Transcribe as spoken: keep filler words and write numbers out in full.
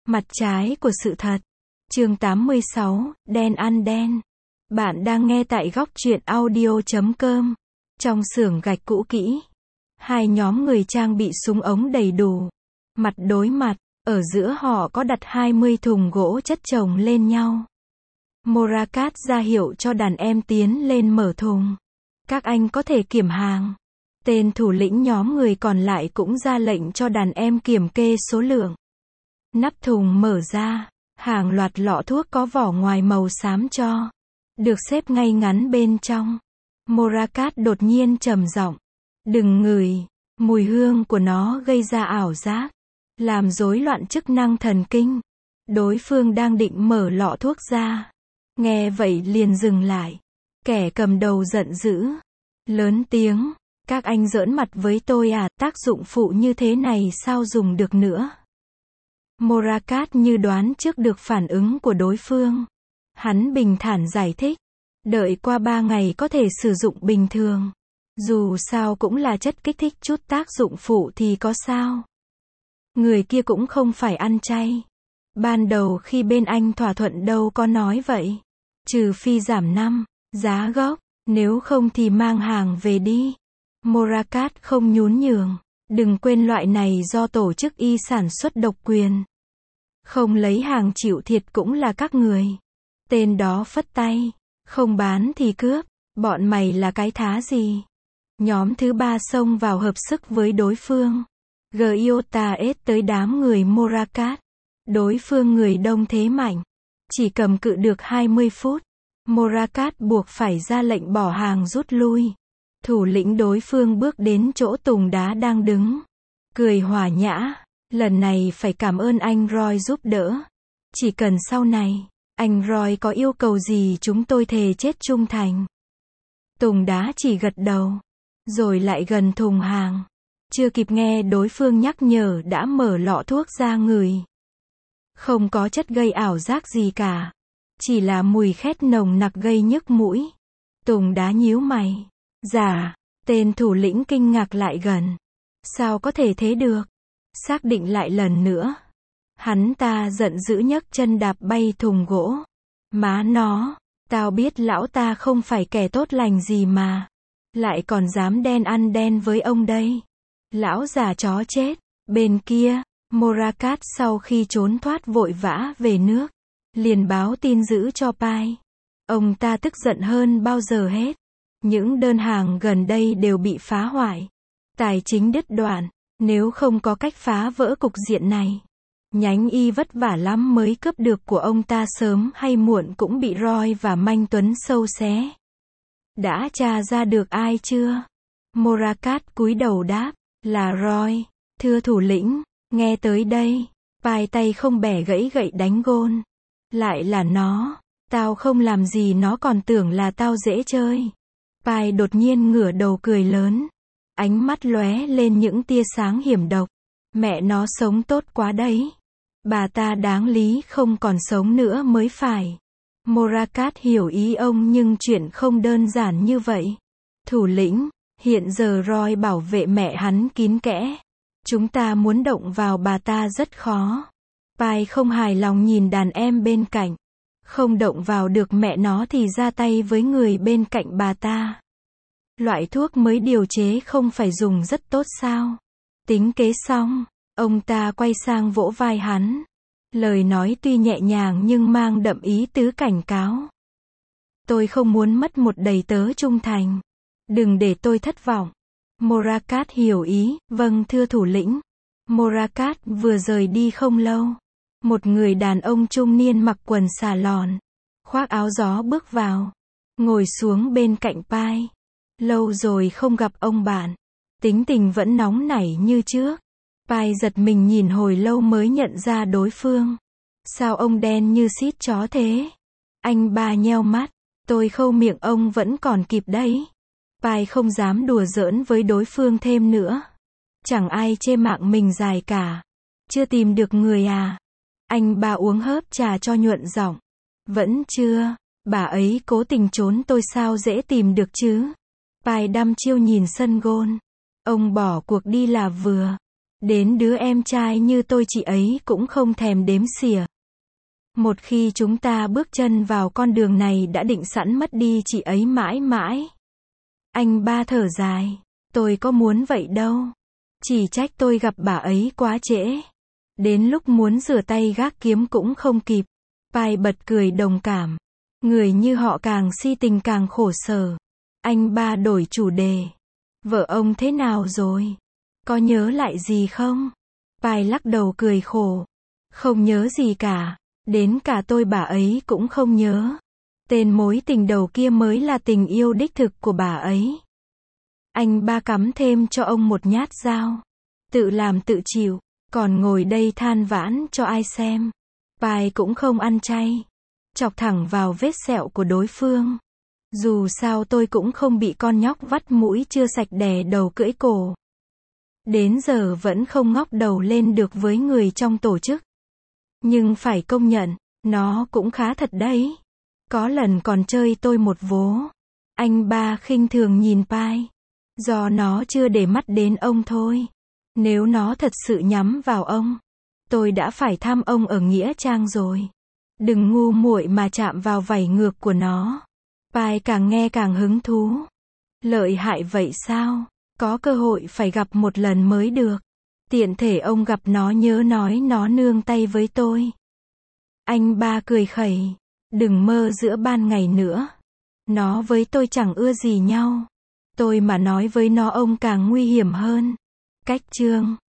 Mặt trái của sự thật. Chương tám mươi sáu, đen ăn đen. Bạn đang nghe tại góc truyện audio chấm com. Trong xưởng gạch cũ kỹ, hai nhóm người trang bị súng ống đầy đủ, mặt đối mặt, ở giữa họ có đặt hai mươi thùng gỗ chất chồng lên nhau. Morakat ra hiệu cho đàn em tiến lên mở thùng. Các anh có thể kiểm hàng. Tên thủ lĩnh nhóm người còn lại cũng ra lệnh cho đàn em kiểm kê số lượng. Nắp thùng mở ra, hàng loạt lọ thuốc có vỏ ngoài màu xám cho, được xếp ngay ngắn bên trong. Morakat đột nhiên trầm giọng, đừng ngửi, mùi hương của nó gây ra ảo giác, làm rối loạn chức năng thần kinh. Đối phương đang định mở lọ thuốc ra, nghe vậy liền dừng lại. Kẻ cầm đầu giận dữ, lớn tiếng, các anh giỡn mặt với tôi à, tác dụng phụ như thế này sao dùng được nữa. Morakat như đoán trước được phản ứng của đối phương. Hắn bình thản giải thích, đợi qua ba ngày có thể sử dụng bình thường. Dù sao cũng là chất kích thích, chút tác dụng phụ thì có sao. Người kia cũng không phải ăn chay. Ban đầu khi bên anh thỏa thuận đâu có nói vậy. Trừ phi giảm năm, giá gốc, nếu không thì mang hàng về đi. Morakat không nhún nhường. Đừng quên loại này do tổ chức y sản xuất độc quyền. Không lấy hàng chịu thiệt cũng là các người. Tên đó phất tay, không bán thì cướp, bọn mày là cái thá gì. Nhóm thứ ba xông vào hợp sức với đối phương. Giota ết tới đám người Morakat. Đối phương người đông thế mạnh, chỉ cầm cự được hai mươi phút. Morakat buộc phải ra lệnh bỏ hàng rút lui. Thủ lĩnh đối phương bước đến chỗ Tùng Đá đang đứng, cười hòa nhã, lần này phải cảm ơn anh Roy giúp đỡ. Chỉ cần sau này, anh Roy có yêu cầu gì chúng tôi thề chết trung thành. Tùng Đá chỉ gật đầu, rồi lại gần thùng hàng. Chưa kịp nghe đối phương nhắc nhở đã mở lọ thuốc ra ngửi. Không có chất gây ảo giác gì cả, chỉ là mùi khét nồng nặc gây nhức mũi. Tùng Đá nhíu mày. Dạ, tên thủ lĩnh kinh ngạc lại gần. Sao có thể thế được? Xác định lại lần nữa. Hắn ta giận dữ nhấc chân đạp bay thùng gỗ. Má nó, tao biết lão ta không phải kẻ tốt lành gì mà. Lại còn dám đen ăn đen với ông đây. Lão già chó chết. Bên kia, Morakat sau khi trốn thoát vội vã về nước, liền báo tin dữ cho Pai. Ông ta tức giận hơn bao giờ hết. Những đơn hàng gần đây đều bị phá hoại. Tài chính đứt đoạn. Nếu không có cách phá vỡ cục diện này, nhánh y vất vả lắm mới cướp được của ông ta, sớm hay muộn cũng bị Roy và Manh Tuấn sâu xé. Đã tra ra được ai chưa? Morakat cúi đầu đáp, là Roy. Thưa thủ lĩnh, nghe tới đây, Pai tay không bẻ gãy gậy đánh gôn. Lại là nó. Tao không làm gì nó còn tưởng là tao dễ chơi. Pai đột nhiên ngửa đầu cười lớn. Ánh mắt lóe lên những tia sáng hiểm độc. Mẹ nó sống tốt quá đấy. Bà ta đáng lý không còn sống nữa mới phải. Morakat hiểu ý ông nhưng chuyện không đơn giản như vậy. Thủ lĩnh, hiện giờ Roy bảo vệ mẹ hắn kín kẽ. Chúng ta muốn động vào bà ta rất khó. Pai không hài lòng nhìn đàn em bên cạnh. Không động vào được mẹ nó thì ra tay với người bên cạnh bà ta. Loại thuốc mới điều chế không phải dùng rất tốt sao? Tính kế xong, ông ta quay sang vỗ vai hắn. Lời nói tuy nhẹ nhàng nhưng mang đậm ý tứ cảnh cáo. Tôi không muốn mất một đầy tớ trung thành. Đừng để tôi thất vọng. Morakat hiểu ý, vâng thưa thủ lĩnh. Morakat vừa rời đi không lâu. Một người đàn ông trung niên mặc quần xà lòn, khoác áo gió bước vào, ngồi xuống bên cạnh Pai. Lâu rồi không gặp ông bạn. Tính tình vẫn nóng nảy như trước. Pai giật mình nhìn hồi lâu mới nhận ra đối phương. Sao ông đen như xít chó thế? Anh ba nheo mắt. Tôi khâu miệng ông vẫn còn kịp đấy. Pai không dám đùa giỡn với đối phương thêm nữa. Chẳng ai chê mạng mình dài cả. Chưa tìm được người à? Anh ba uống hớp trà cho nhuận giọng. Vẫn chưa. Bà ấy cố tình trốn tôi sao dễ tìm được chứ? Pai đăm chiêu nhìn sân gôn. Ông bỏ cuộc đi là vừa. Đến đứa em trai như tôi chị ấy cũng không thèm đếm xỉa. Một khi chúng ta bước chân vào con đường này đã định sẵn mất đi chị ấy mãi mãi. Anh ba thở dài. Tôi có muốn vậy đâu. Chỉ trách tôi gặp bà ấy quá trễ. Đến lúc muốn rửa tay gác kiếm cũng không kịp. Pai bật cười đồng cảm. Người như họ càng si tình càng khổ sở. Anh ba đổi chủ đề. Vợ ông thế nào rồi? Có nhớ lại gì không? Pai lắc đầu cười khổ. Không nhớ gì cả. Đến cả tôi bà ấy cũng không nhớ. Tên mối tình đầu kia mới là tình yêu đích thực của bà ấy. Anh ba cắm thêm cho ông một nhát dao. Tự làm tự chịu. Còn ngồi đây than vãn cho ai xem. Pai cũng không ăn chay. Chọc thẳng vào vết sẹo của đối phương. Dù sao tôi cũng không bị con nhóc vắt mũi chưa sạch đè đầu cưỡi cổ. Đến giờ vẫn không ngóc đầu lên được với người trong tổ chức. Nhưng phải công nhận, nó cũng khá thật đấy. Có lần còn chơi tôi một vố. Anh ba khinh thường nhìn Pai. Do nó chưa để mắt đến ông thôi. Nếu nó thật sự nhắm vào ông, tôi đã phải thăm ông ở Nghĩa Trang rồi. Đừng ngu muội mà chạm vào vảy ngược của nó. Pai càng nghe càng hứng thú. Lợi hại vậy sao? Có cơ hội phải gặp một lần mới được. Tiện thể ông gặp nó nhớ nói nó nương tay với tôi. Anh ba cười khẩy. Đừng mơ giữa ban ngày nữa. Nó với tôi chẳng ưa gì nhau. Tôi mà nói với nó ông càng nguy hiểm hơn. Cách chương